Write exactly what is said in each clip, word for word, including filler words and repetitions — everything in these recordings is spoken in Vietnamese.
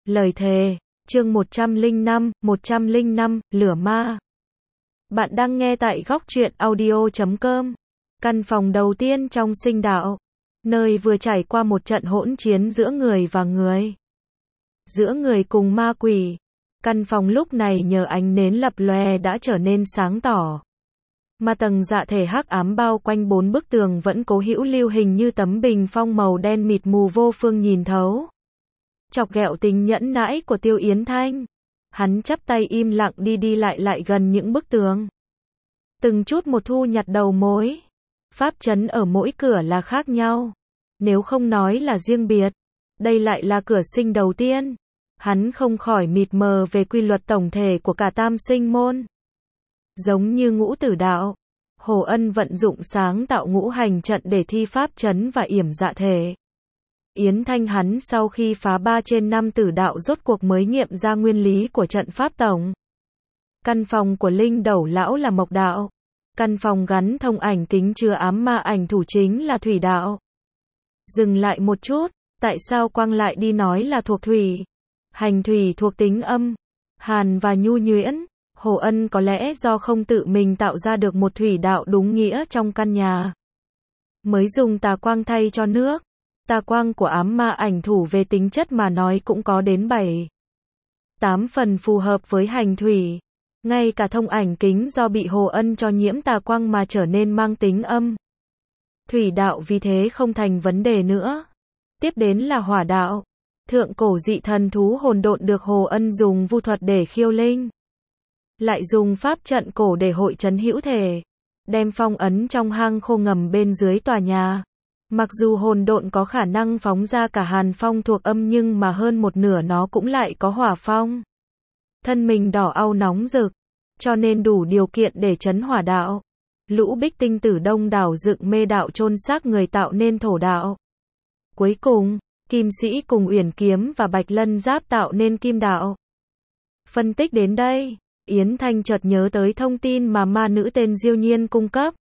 Lời thề, chương một trăm lẻ năm, một trăm lẻ năm, Lửa Ma. Bạn đang nghe tại góc truyện audio chấm com. Căn phòng đầu tiên trong sinh đạo, nơi vừa trải qua một trận hỗn chiến giữa người và người. Giữa người cùng ma quỷ. Căn phòng lúc này nhờ ánh nến lập lòe đã trở nên sáng tỏ. Mà tầng dạ thể hắc ám bao quanh bốn bức tường vẫn cố hữu lưu hình như tấm bình phong màu đen mịt mù vô phương nhìn thấu. Chọc ghẹo tính nhẫn nãi của Tiêu Yến Thanh. Hắn chắp tay im lặng đi đi lại lại gần những bức tường. Từng chút một thu nhặt đầu mối. Pháp trấn ở mỗi cửa là khác nhau. Nếu không nói là riêng biệt, đây lại là cửa sinh đầu tiên. Hắn không khỏi mịt mờ về quy luật tổng thể của cả tam sinh môn. Giống như ngũ tử đạo, Hồ Ân vận dụng sáng tạo ngũ hành trận để thi pháp trấn và yểm dạ thể. Yến Thanh hắn sau khi phá ba trên năm tử đạo rốt cuộc mới nghiệm ra nguyên lý của trận pháp tổng. Căn phòng của Linh Đẩu lão là mộc đạo. Căn phòng gắn thông ảnh kính chứa ám ma ảnh thủ chính là thủy đạo. Dừng lại một chút, tại sao Quang lại đi nói là thuộc thủy? Hành thủy thuộc tính âm, hàn và nhu nhuyễn. Hồ Ân có lẽ do không tự mình tạo ra được một thủy đạo đúng nghĩa trong căn nhà, mới dùng tà quang thay cho nước. Tà quang của ám ma ảnh thủ về tính chất mà nói cũng có đến bảy tám phần phù hợp với hành thủy. Ngay cả thông ảnh kính do bị Hồ Ân cho nhiễm tà quang mà trở nên mang tính âm. Thủy đạo vì thế không thành vấn đề nữa. Tiếp đến là hỏa đạo. Thượng cổ dị thần thú hồn độn được Hồ Ân dùng vu thuật để khiêu linh. Lại dùng pháp trận cổ để hội trấn hữu thể. Đem phong ấn trong hang khô ngầm bên dưới tòa nhà. Mặc dù hồn độn có khả năng phóng ra cả hàn phong thuộc âm nhưng mà hơn một nửa nó cũng lại có hỏa phong. Thân mình đỏ au nóng rực, cho nên đủ điều kiện để trấn hỏa đạo. Lũ bích tinh tử đông đảo dựng mê đạo chôn xác người tạo nên thổ đạo. Cuối cùng, Kim Sĩ cùng Uyển Kiếm và Bạch Lân Giáp tạo nên kim đạo. Phân tích đến đây, Yến Thanh chợt nhớ tới thông tin mà ma nữ tên Diêu Nhiên cung cấp.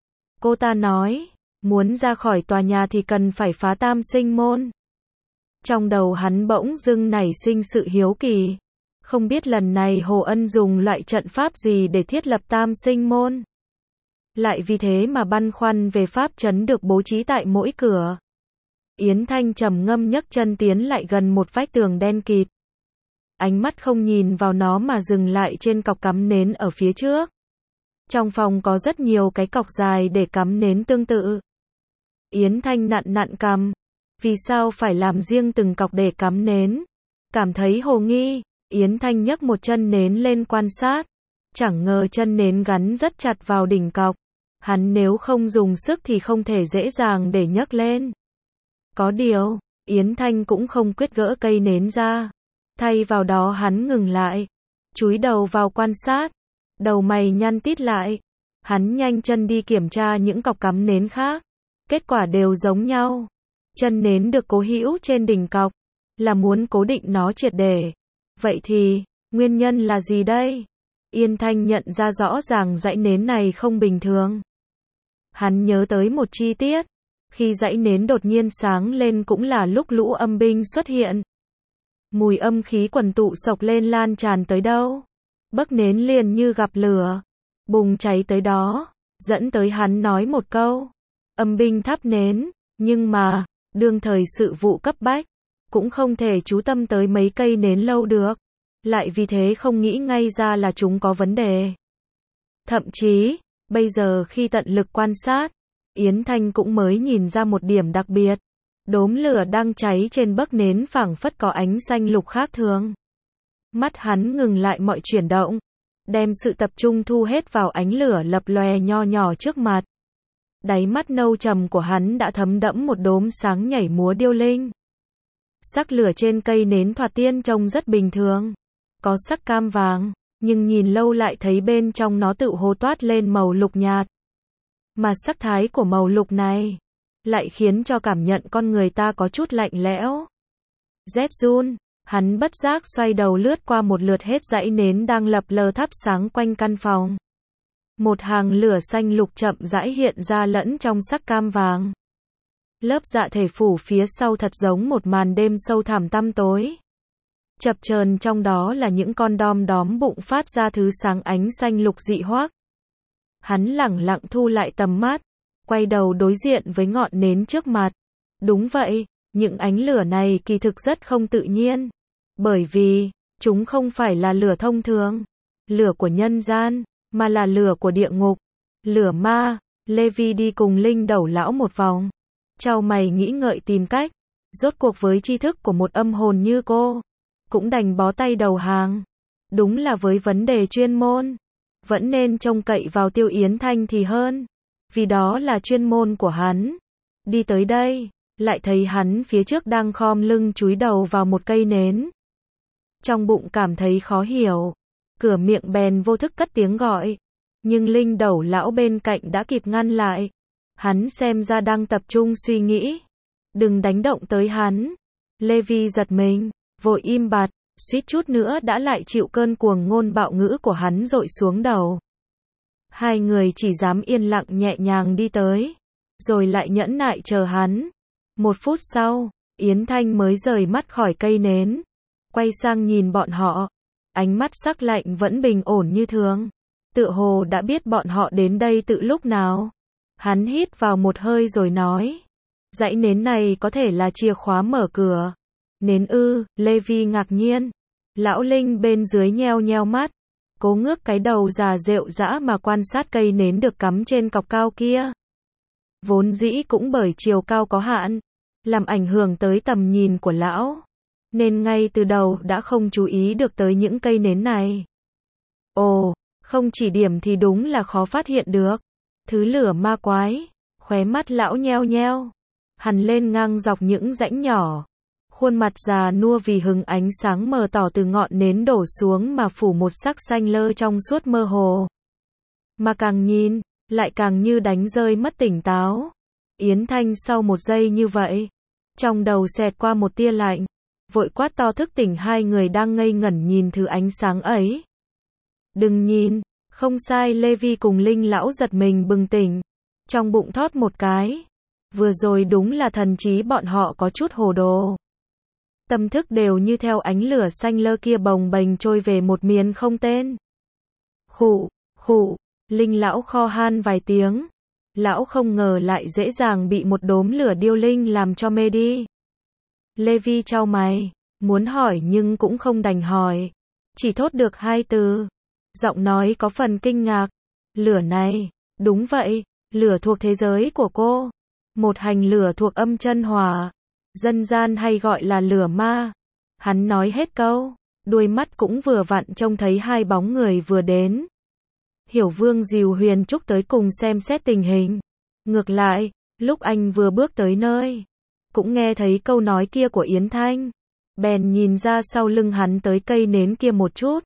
Cô ta nói, muốn ra khỏi tòa nhà thì cần phải phá tam sinh môn. Trong đầu hắn bỗng dưng nảy sinh sự hiếu kỳ. Không biết lần này Hồ Ân dùng loại trận pháp gì để thiết lập tam sinh môn. Lại vì thế mà băn khoăn về pháp trấn được bố trí tại mỗi cửa. Yến Thanh trầm ngâm nhấc chân tiến lại gần một vách tường đen kịt. Ánh mắt không nhìn vào nó mà dừng lại trên cọc cắm nến ở phía trước. Trong phòng có rất nhiều cái cọc dài để cắm nến tương tự. Yến Thanh nặn nặn cằm. Vì sao phải làm riêng từng cọc để cắm nến? Cảm thấy hồ nghi, Yến Thanh nhấc một chân nến lên quan sát. Chẳng ngờ chân nến gắn rất chặt vào đỉnh cọc. Hắn nếu không dùng sức thì không thể dễ dàng để nhấc lên. Có điều, Yến Thanh cũng không quyết gỡ cây nến ra. Thay vào đó hắn ngừng lại, chúi đầu vào quan sát. Đầu mày nhăn tít lại. Hắn nhanh chân đi kiểm tra những cọc cắm nến khác. Kết quả đều giống nhau. Chân nến được cố hữu trên đỉnh cọc, là muốn cố định nó triệt để. Vậy thì, nguyên nhân là gì đây? Yến Thanh nhận ra rõ ràng dãy nến này không bình thường. Hắn nhớ tới một chi tiết. Khi dãy nến đột nhiên sáng lên cũng là lúc lũ âm binh xuất hiện. Mùi âm khí quần tụ sộc lên lan tràn tới đâu. Bấc nến liền như gặp lửa. Bùng cháy tới đó. Dẫn tới hắn nói một câu. Âm binh thắp nến. Nhưng mà, đương thời sự vụ cấp bách. Cũng không thể chú tâm tới mấy cây nến lâu được. Lại vì thế không nghĩ ngay ra là chúng có vấn đề. Thậm chí, bây giờ khi tận lực quan sát, Yến Thanh cũng mới nhìn ra một điểm đặc biệt. Đốm lửa đang cháy trên bấc nến phảng phất có ánh xanh lục khác thường. Mắt hắn ngừng lại mọi chuyển động, đem sự tập trung thu hết vào ánh lửa lập lòe nho nhỏ trước mặt. Đáy mắt nâu trầm của hắn đã thấm đẫm một đốm sáng nhảy múa điêu linh. Sắc lửa trên cây nến thoạt tiên trông rất bình thường, có sắc cam vàng, nhưng nhìn lâu lại thấy bên trong nó tự hồ toát lên màu lục nhạt. Mà sắc thái của màu lục này lại khiến cho cảm nhận con người ta có chút lạnh lẽo. Rét run, hắn bất giác xoay đầu lướt qua một lượt hết dãy nến đang lập lờ thắp sáng quanh căn phòng. Một hàng lửa xanh lục chậm rãi hiện ra lẫn trong sắc cam vàng. Lớp dạ thể phủ phía sau thật giống một màn đêm sâu thẳm tăm tối. Chập chờn trong đó là những con đom đóm bụng phát ra thứ sáng ánh xanh lục dị hoắc. Hắn lẳng lặng thu lại tầm mắt, quay đầu đối diện với ngọn nến trước mặt. Đúng vậy, những ánh lửa này kỳ thực rất không tự nhiên. Bởi vì, chúng không phải là lửa thông thường, lửa của nhân gian, mà là lửa của địa ngục, lửa ma. Levi đi cùng Linh Đẩu lão một vòng, chau mày nghĩ ngợi tìm cách. Rốt cuộc với tri thức của một âm hồn như cô, cũng đành bó tay đầu hàng. Đúng là với vấn đề chuyên môn, vẫn nên trông cậy vào Tiêu Yến Thanh thì hơn, vì đó là chuyên môn của hắn. Đi tới đây, lại thấy hắn phía trước đang khom lưng chúi đầu vào một cây nến. Trong bụng cảm thấy khó hiểu, cửa miệng bèn vô thức cất tiếng gọi, nhưng Linh Đẩu lão bên cạnh đã kịp ngăn lại. Hắn xem ra đang tập trung suy nghĩ. Đừng đánh động tới hắn. Levi giật mình, vội im bặt, suýt chút nữa đã lại chịu cơn cuồng ngôn bạo ngữ của hắn dội xuống đầu. Hai người chỉ dám yên lặng nhẹ nhàng đi tới, rồi lại nhẫn nại chờ hắn. Một phút sau, Yến Thanh mới rời mắt khỏi cây nến, quay sang nhìn bọn họ. Ánh mắt sắc lạnh vẫn bình ổn như thường, tựa hồ đã biết bọn họ đến đây từ lúc nào. Hắn hít vào một hơi rồi nói, dãy nến này có thể là chìa khóa mở cửa. Nến ư? Levi ngạc nhiên. Lão Linh bên dưới nheo nheo mắt, cố ngước cái đầu già rệu rã mà quan sát cây nến được cắm trên cọc cao kia. Vốn dĩ cũng bởi chiều cao có hạn, làm ảnh hưởng tới tầm nhìn của lão, nên ngay từ đầu đã không chú ý được tới những cây nến này. Ồ, không chỉ điểm thì đúng là khó phát hiện được. Thứ lửa ma quái. Khóe mắt lão nheo nheo, hằn lên ngang dọc những rãnh nhỏ. Khuôn mặt già nua vì hừng ánh sáng mờ tỏ từ ngọn nến đổ xuống mà phủ một sắc xanh lơ trong suốt mơ hồ. Mà càng nhìn, lại càng như đánh rơi mất tỉnh táo. Yến Thanh sau một giây như vậy, trong đầu xẹt qua một tia lạnh, vội quát to thức tỉnh hai người đang ngây ngẩn nhìn thứ ánh sáng ấy. Đừng nhìn, không sai. Levi cùng Linh lão giật mình bừng tỉnh, trong bụng thót một cái. Vừa rồi đúng là thần trí bọn họ có chút hồ đồ. Tâm thức đều như theo ánh lửa xanh lơ kia bồng bềnh trôi về một miền không tên. Khụ, khụ, Linh lão kho han vài tiếng. Lão không ngờ lại dễ dàng bị một đốm lửa điêu linh làm cho mê đi. Levi chau mày, muốn hỏi nhưng cũng không đành hỏi, chỉ thốt được hai từ. Giọng nói có phần kinh ngạc. Lửa này, đúng vậy, lửa thuộc thế giới của cô. Một hành lửa thuộc âm chân hỏa, dân gian hay gọi là lửa ma. Hắn nói hết câu, đuôi mắt cũng vừa vặn trông thấy hai bóng người vừa đến. Hiểu Vương dìu Huyền Trúc tới cùng xem xét tình hình. Ngược lại, lúc anh vừa bước tới nơi, cũng nghe thấy câu nói kia của Yến Thanh, bèn nhìn ra sau lưng hắn tới cây nến kia một chút.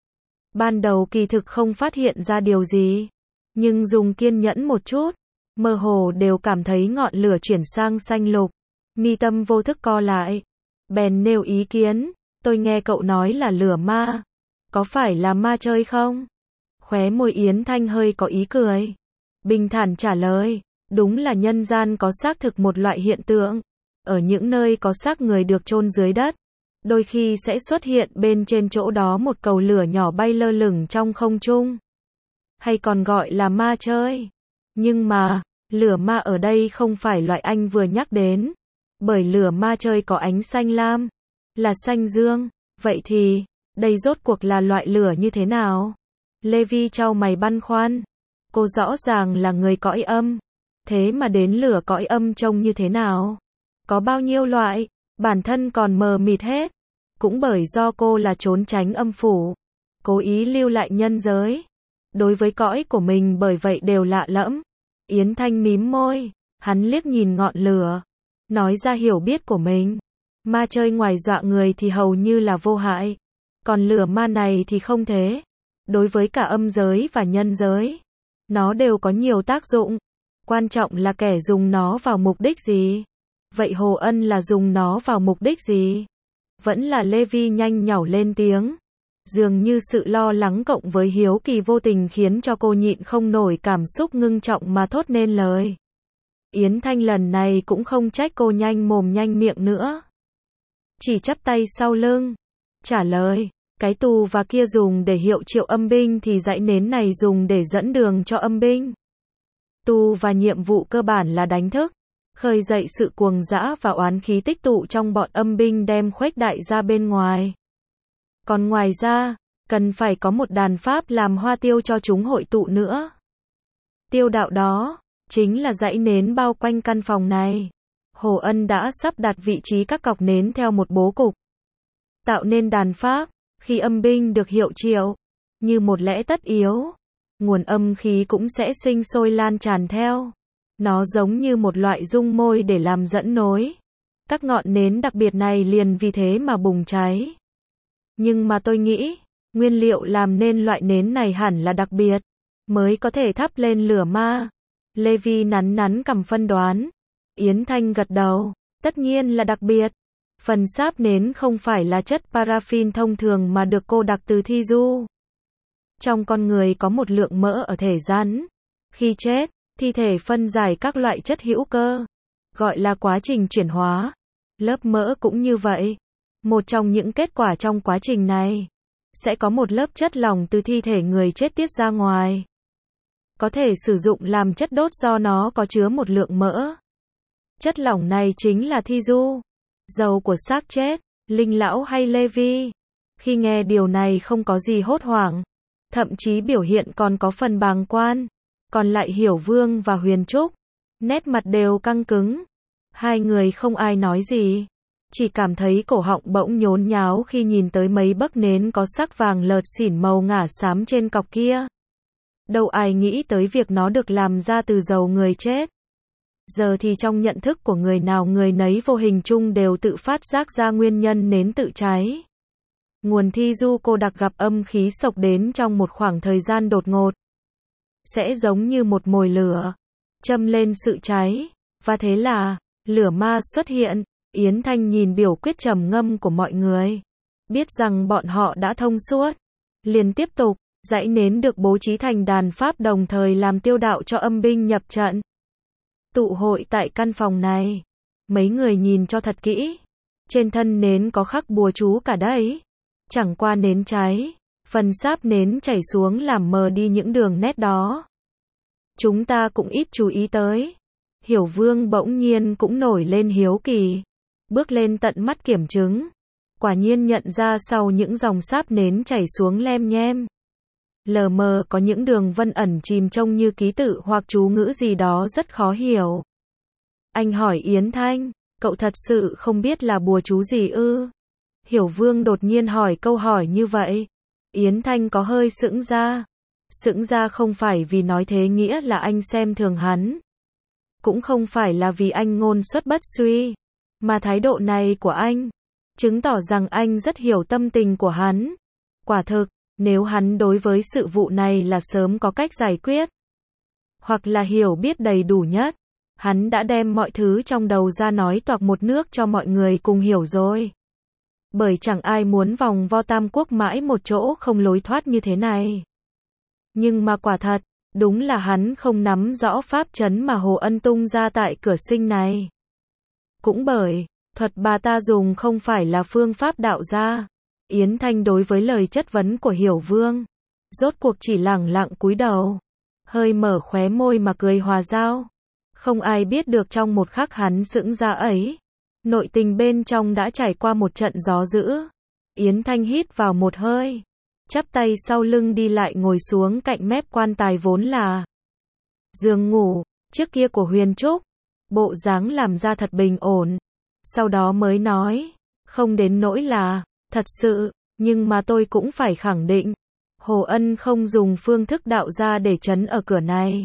Ban đầu kỳ thực không phát hiện ra điều gì, nhưng dùng kiên nhẫn một chút, mơ hồ đều cảm thấy ngọn lửa chuyển sang xanh lục. Mi tâm vô thức co lại, bèn nêu ý kiến, tôi nghe cậu nói là lửa ma, có phải là ma chơi không? Khóe môi Yến Thanh hơi có ý cười, bình thản trả lời, đúng là nhân gian có xác thực một loại hiện tượng, ở những nơi có xác người được chôn dưới đất, đôi khi sẽ xuất hiện bên trên chỗ đó một cầu lửa nhỏ bay lơ lửng trong không trung, hay còn gọi là ma chơi. Nhưng mà, lửa ma ở đây không phải loại anh vừa nhắc đến, bởi lửa ma chơi có ánh xanh lam, là xanh dương. Vậy thì, đây rốt cuộc là loại lửa như thế nào? Levi chau mày băn khoăn, cô rõ ràng là người cõi âm, thế mà đến lửa cõi âm trông như thế nào? Có bao nhiêu loại? Bản thân còn mờ mịt hết. Cũng bởi do cô là trốn tránh âm phủ, cố ý lưu lại nhân giới, đối với cõi của mình bởi vậy đều lạ lẫm. Yến Thanh mím môi, hắn liếc nhìn ngọn lửa, nói ra hiểu biết của mình. Ma chơi ngoài dọa người thì hầu như là vô hại, còn lửa ma này thì không thế. Đối với cả âm giới và nhân giới, nó đều có nhiều tác dụng, quan trọng là kẻ dùng nó vào mục đích gì. Vậy Hồ Ân là dùng nó vào mục đích gì? Vẫn là Levi nhanh nhảu lên tiếng. Dường như sự lo lắng cộng với hiếu kỳ vô tình khiến cho cô nhịn không nổi cảm xúc ngưng trọng mà thốt nên lời. Yến Thanh lần này cũng không trách cô nhanh mồm nhanh miệng nữa, chỉ chắp tay sau lưng, trả lời, cái tù và kia dùng để hiệu triệu âm binh thì dãy nến này dùng để dẫn đường cho âm binh. Tu và nhiệm vụ cơ bản là đánh thức, khơi dậy sự cuồng dã và oán khí tích tụ trong bọn âm binh đem khuếch đại ra bên ngoài. Còn ngoài ra, cần phải có một đàn pháp làm hoa tiêu cho chúng hội tụ nữa. Tiêu đạo đó, chính là dãy nến bao quanh căn phòng này. Hồ Ân đã sắp đặt vị trí các cọc nến theo một bố cục. Tạo nên đàn pháp, khi âm binh được hiệu triệu, như một lẽ tất yếu, nguồn âm khí cũng sẽ sinh sôi lan tràn theo. Nó giống như một loại dung môi để làm dẫn nối. Các ngọn nến đặc biệt này liền vì thế mà bùng cháy. Nhưng mà tôi nghĩ, nguyên liệu làm nên loại nến này hẳn là đặc biệt, mới có thể thắp lên lửa ma. Lê Vi nắn nắn cằm phân đoán. Yến Thanh gật đầu, tất nhiên là đặc biệt. Phần sáp nến không phải là chất paraffin thông thường mà được cô đặc từ thi du. Trong con người có một lượng mỡ ở thể rắn. Khi chết, thi thể phân giải các loại chất hữu cơ, gọi là quá trình chuyển hóa. Lớp mỡ cũng như vậy. Một trong những kết quả trong quá trình này, sẽ có một lớp chất lỏng từ thi thể người chết tiết ra ngoài. Có thể sử dụng làm chất đốt do nó có chứa một lượng mỡ. Chất lỏng này chính là thi du, dầu của xác chết. Linh Lão hay Lê Vi, khi nghe điều này không có gì hốt hoảng, thậm chí biểu hiện còn có phần bàng quan. Còn lại Hiểu Vương và Huyền Trúc, nét mặt đều căng cứng. Hai người không ai nói gì, chỉ cảm thấy cổ họng bỗng nhốn nháo khi nhìn tới mấy bấc nến có sắc vàng lợt xỉn màu ngả xám trên cọc kia. Đâu ai nghĩ tới việc nó được làm ra từ dầu người chết. Giờ thì trong nhận thức của người nào người nấy vô hình chung đều tự phát giác ra nguyên nhân nến tự cháy. Nguồn thi du cô đặc gặp âm khí sộc đến trong một khoảng thời gian đột ngột, sẽ giống như một mồi lửa, châm lên sự cháy, và thế là, lửa ma xuất hiện. Yến Thanh nhìn biểu quyết trầm ngâm của mọi người, biết rằng bọn họ đã thông suốt, liền tiếp tục, dãy nến được bố trí thành đàn pháp đồng thời làm tiêu đạo cho âm binh nhập trận. Tụ hội tại căn phòng này, mấy người nhìn cho thật kỹ, trên thân nến có khắc bùa chú cả đấy. Chẳng qua nến cháy, phần sáp nến chảy xuống làm mờ đi những đường nét đó. Chúng ta cũng ít chú ý tới. Hiểu Vương bỗng nhiên cũng nổi lên hiếu kỳ, bước lên tận mắt kiểm chứng. Quả nhiên nhận ra sau những dòng sáp nến chảy xuống lem nhem, lờ mờ có những đường vân ẩn chìm trông như ký tự hoặc chú ngữ gì đó rất khó hiểu. Anh hỏi Yến Thanh, cậu thật sự không biết là bùa chú gì ư? Hiểu Vương đột nhiên hỏi câu hỏi như vậy. Yến Thanh có hơi sững ra. Sững ra không phải vì nói thế nghĩa là anh xem thường hắn, cũng không phải là vì anh ngôn xuất bất suy, mà thái độ này của anh chứng tỏ rằng anh rất hiểu tâm tình của hắn. Quả thực, nếu hắn đối với sự vụ này là sớm có cách giải quyết, hoặc là hiểu biết đầy đủ nhất, hắn đã đem mọi thứ trong đầu ra nói toạc một nước cho mọi người cùng hiểu rồi. Bởi chẳng ai muốn vòng vo Tam Quốc mãi một chỗ không lối thoát như thế này. Nhưng mà quả thật, đúng là hắn không nắm rõ pháp trấn mà Hồ Ân tung ra tại cửa sinh này. Cũng bởi, thuật bà ta dùng không phải là phương pháp đạo gia. Yến Thanh đối với lời chất vấn của Hiểu Vương, rốt cuộc chỉ lẳng lặng cúi đầu, hơi mở khóe môi mà cười hòa giao. Không ai biết được trong một khắc hắn sững ra ấy, nội tình bên trong đã trải qua một trận gió dữ. Yến Thanh hít vào một hơi, chắp tay sau lưng đi lại ngồi xuống cạnh mép quan tài vốn là giường ngủ trước kia của Huyền Trúc, bộ dáng làm ra thật bình ổn. Sau đó mới nói, không đến nỗi là thật sự, nhưng mà tôi cũng phải khẳng định, Hồ Ân không dùng phương thức đạo gia để trấn ở cửa này.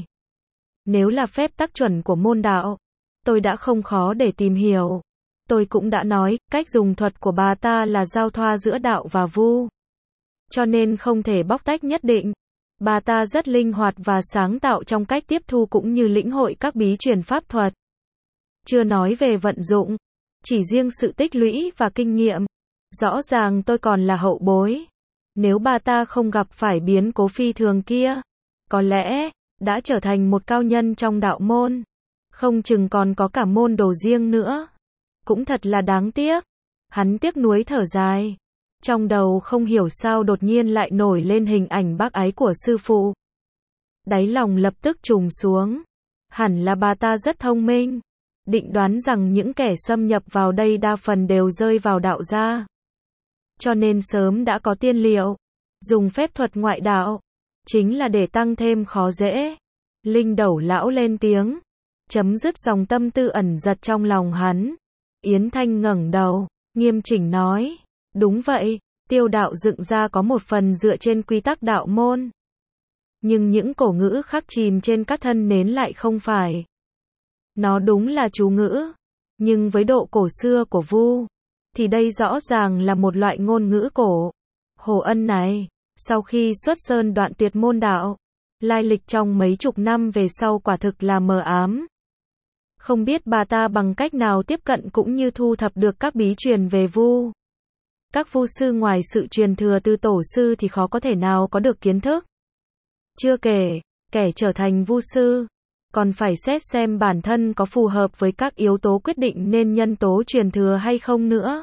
Nếu là phép tắc chuẩn của môn đạo, tôi đã không khó để tìm hiểu. Tôi cũng đã nói, cách dùng thuật của bà ta là giao thoa giữa đạo và vu, cho nên không thể bóc tách nhất định. Bà ta rất linh hoạt và sáng tạo trong cách tiếp thu cũng như lĩnh hội các bí truyền pháp thuật. Chưa nói về vận dụng, chỉ riêng sự tích lũy và kinh nghiệm, rõ ràng tôi còn là hậu bối. Nếu bà ta không gặp phải biến cố phi thường kia, có lẽ đã trở thành một cao nhân trong đạo môn, không chừng còn có cả môn đồ riêng nữa. Cũng thật là đáng tiếc. Hắn tiếc nuối thở dài. Trong đầu không hiểu sao đột nhiên lại nổi lên hình ảnh bác ái của sư phụ. Đáy lòng lập tức trùng xuống. Hẳn là bà ta rất thông minh. Định đoán rằng những kẻ xâm nhập vào đây đa phần đều rơi vào đạo gia. Cho nên sớm đã có tiên liệu. Dùng phép thuật ngoại đạo. Chính là để tăng thêm khó dễ. Linh Đẩu lão lên tiếng. Chấm dứt dòng tâm tư ẩn giật trong lòng hắn. Yến Thanh ngẩng đầu, nghiêm chỉnh nói. Đúng vậy, tiêu đạo dựng ra có một phần dựa trên quy tắc đạo môn. Nhưng những cổ ngữ khắc chìm trên các thân nến lại không phải. Nó đúng là chú ngữ. Nhưng với độ cổ xưa của Vu, thì đây rõ ràng là một loại ngôn ngữ cổ. Hồ Ân này, sau khi xuất sơn đoạn tuyệt môn đạo, lai lịch trong mấy chục năm về sau quả thực là mờ ám. Không biết bà ta bằng cách nào tiếp cận cũng như thu thập được các bí truyền về Vu. Các Vu sư ngoài sự truyền thừa từ tổ sư thì khó có thể nào có được kiến thức. Chưa kể, kẻ trở thành Vu sư, còn phải xét xem bản thân có phù hợp với các yếu tố quyết định nên nhân tố truyền thừa hay không nữa.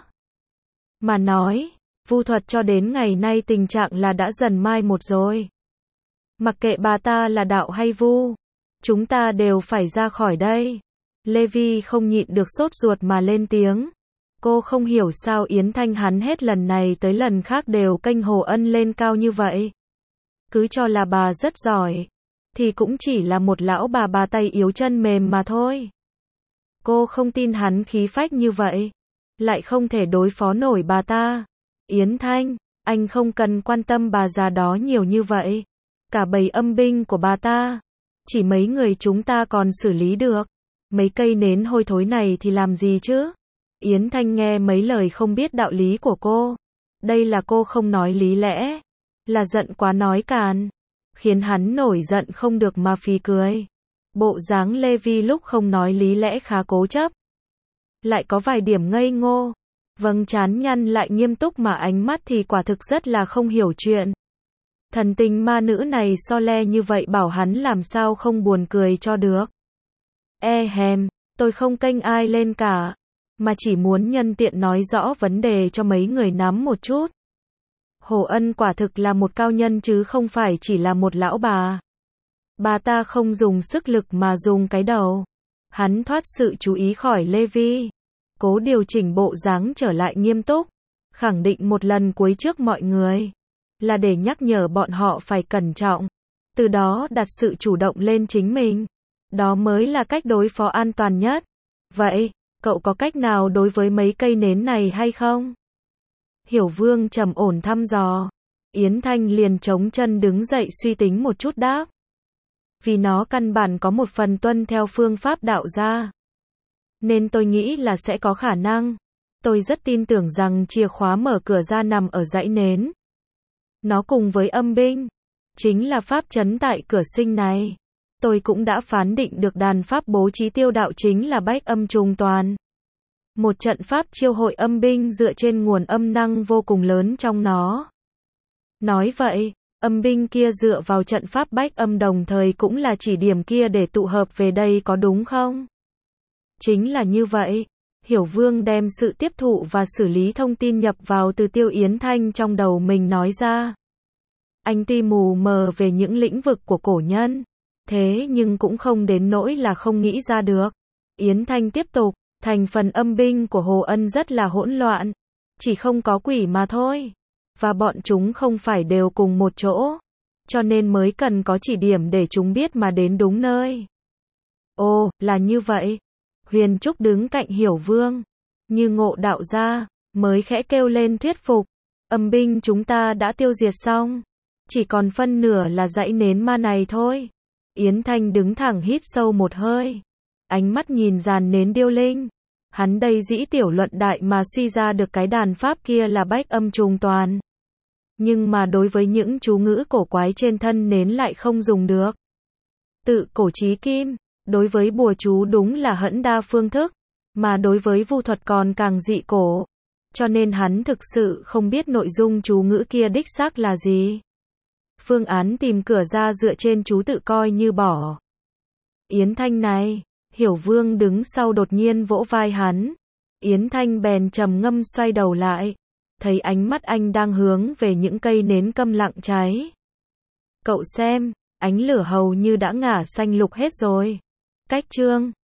Mà nói, Vu thuật cho đến ngày nay tình trạng là đã dần mai một rồi. Mặc kệ bà ta là đạo hay Vu, chúng ta đều phải ra khỏi đây. Lê Vi không nhịn được sốt ruột mà lên tiếng. Cô không hiểu sao Yến Thanh hắn hết lần này tới lần khác đều kênh Hồ Ân lên cao như vậy. Cứ cho là bà rất giỏi, thì cũng chỉ là một lão bà bà tay yếu chân mềm mà thôi. Cô không tin hắn khí phách như vậy, lại không thể đối phó nổi bà ta. Yến Thanh, anh không cần quan tâm bà già đó nhiều như vậy. Cả bầy âm binh của bà ta, chỉ mấy người chúng ta còn xử lý được. Mấy cây nến hôi thối này thì làm gì chứ? Yến Thanh nghe mấy lời không biết đạo lý của cô. Đây là cô không nói lý lẽ, là giận quá nói càn, khiến hắn nổi giận không được mà phì cười. Bộ dáng Lê Vi lúc không nói lý lẽ khá cố chấp, lại có vài điểm ngây ngô. Vâng, trán nhăn lại nghiêm túc mà ánh mắt thì quả thực rất là không hiểu chuyện. Thần tình ma nữ này so le như vậy bảo hắn làm sao không buồn cười cho được. E hèm, tôi không kênh ai lên cả, mà chỉ muốn nhân tiện nói rõ vấn đề cho mấy người nắm một chút. Hồ Ân quả thực là một cao nhân chứ không phải chỉ là một lão bà. Bà ta không dùng sức lực mà dùng cái đầu. Hắn thoát sự chú ý khỏi Lê Vi, cố điều chỉnh bộ dáng trở lại nghiêm túc, khẳng định một lần cuối trước mọi người, là để nhắc nhở bọn họ phải cẩn trọng, từ đó đặt sự chủ động lên chính mình. Đó mới là cách đối phó an toàn nhất. Vậy, cậu có cách nào đối với mấy cây nến này hay không? Hiểu Vương trầm ổn thăm dò. Yến Thanh liền chống chân đứng dậy suy tính một chút đáp. Vì nó căn bản có một phần tuân theo phương pháp đạo gia, nên tôi nghĩ là sẽ có khả năng. Tôi rất tin tưởng rằng chìa khóa mở cửa ra nằm ở dãy nến. Nó cùng với âm binh, chính là pháp trấn tại cửa sinh này. Tôi cũng đã phán định được đàn pháp bố trí tiêu đạo chính là bách âm trùng toàn. Một trận pháp chiêu hội âm binh dựa trên nguồn âm năng vô cùng lớn trong nó. Nói vậy, âm binh kia dựa vào trận pháp bách âm đồng thời cũng là chỉ điểm kia để tụ hợp về đây có đúng không? Chính là như vậy. Hiểu Vương đem sự tiếp thụ và xử lý thông tin nhập vào từ Tiêu Yến Thanh trong đầu mình nói ra. Anh tuy mù mờ về những lĩnh vực của cổ nhân, thế nhưng cũng không đến nỗi là không nghĩ ra được. Yến Thanh tiếp tục, thành phần âm binh của Hồ Ân rất là hỗn loạn, chỉ không có quỷ mà thôi, và bọn chúng không phải đều cùng một chỗ, cho nên mới cần có chỉ điểm để chúng biết mà đến đúng nơi. Ồ, là như vậy. Huyền Trúc đứng cạnh Hiểu Vương, như ngộ đạo ra, mới khẽ kêu lên thuyết phục. Âm binh chúng ta đã tiêu diệt xong, chỉ còn phân nửa là dãy nến ma này thôi. Yến Thanh đứng thẳng hít sâu một hơi, ánh mắt nhìn dàn nến điêu linh. Hắn đây dĩ tiểu luận đại mà suy ra được cái đàn pháp kia là bách âm trùng toàn. Nhưng mà đối với những chú ngữ cổ quái trên thân nến lại không dùng được. Tự cổ chí kim, đối với bùa chú đúng là hẫn đa phương thức, mà đối với vu thuật còn càng dị cổ. Cho nên hắn thực sự không biết nội dung chú ngữ kia đích xác là gì. Phương án tìm cửa ra dựa trên chú tự coi như bỏ. Yến Thanh này, Hiểu Vương đứng sau đột nhiên vỗ vai hắn. Yến Thanh bèn trầm ngâm xoay đầu lại, thấy ánh mắt anh đang hướng về những cây nến câm lặng cháy. Cậu xem, ánh lửa hầu như đã ngả xanh lục hết rồi. Cách chương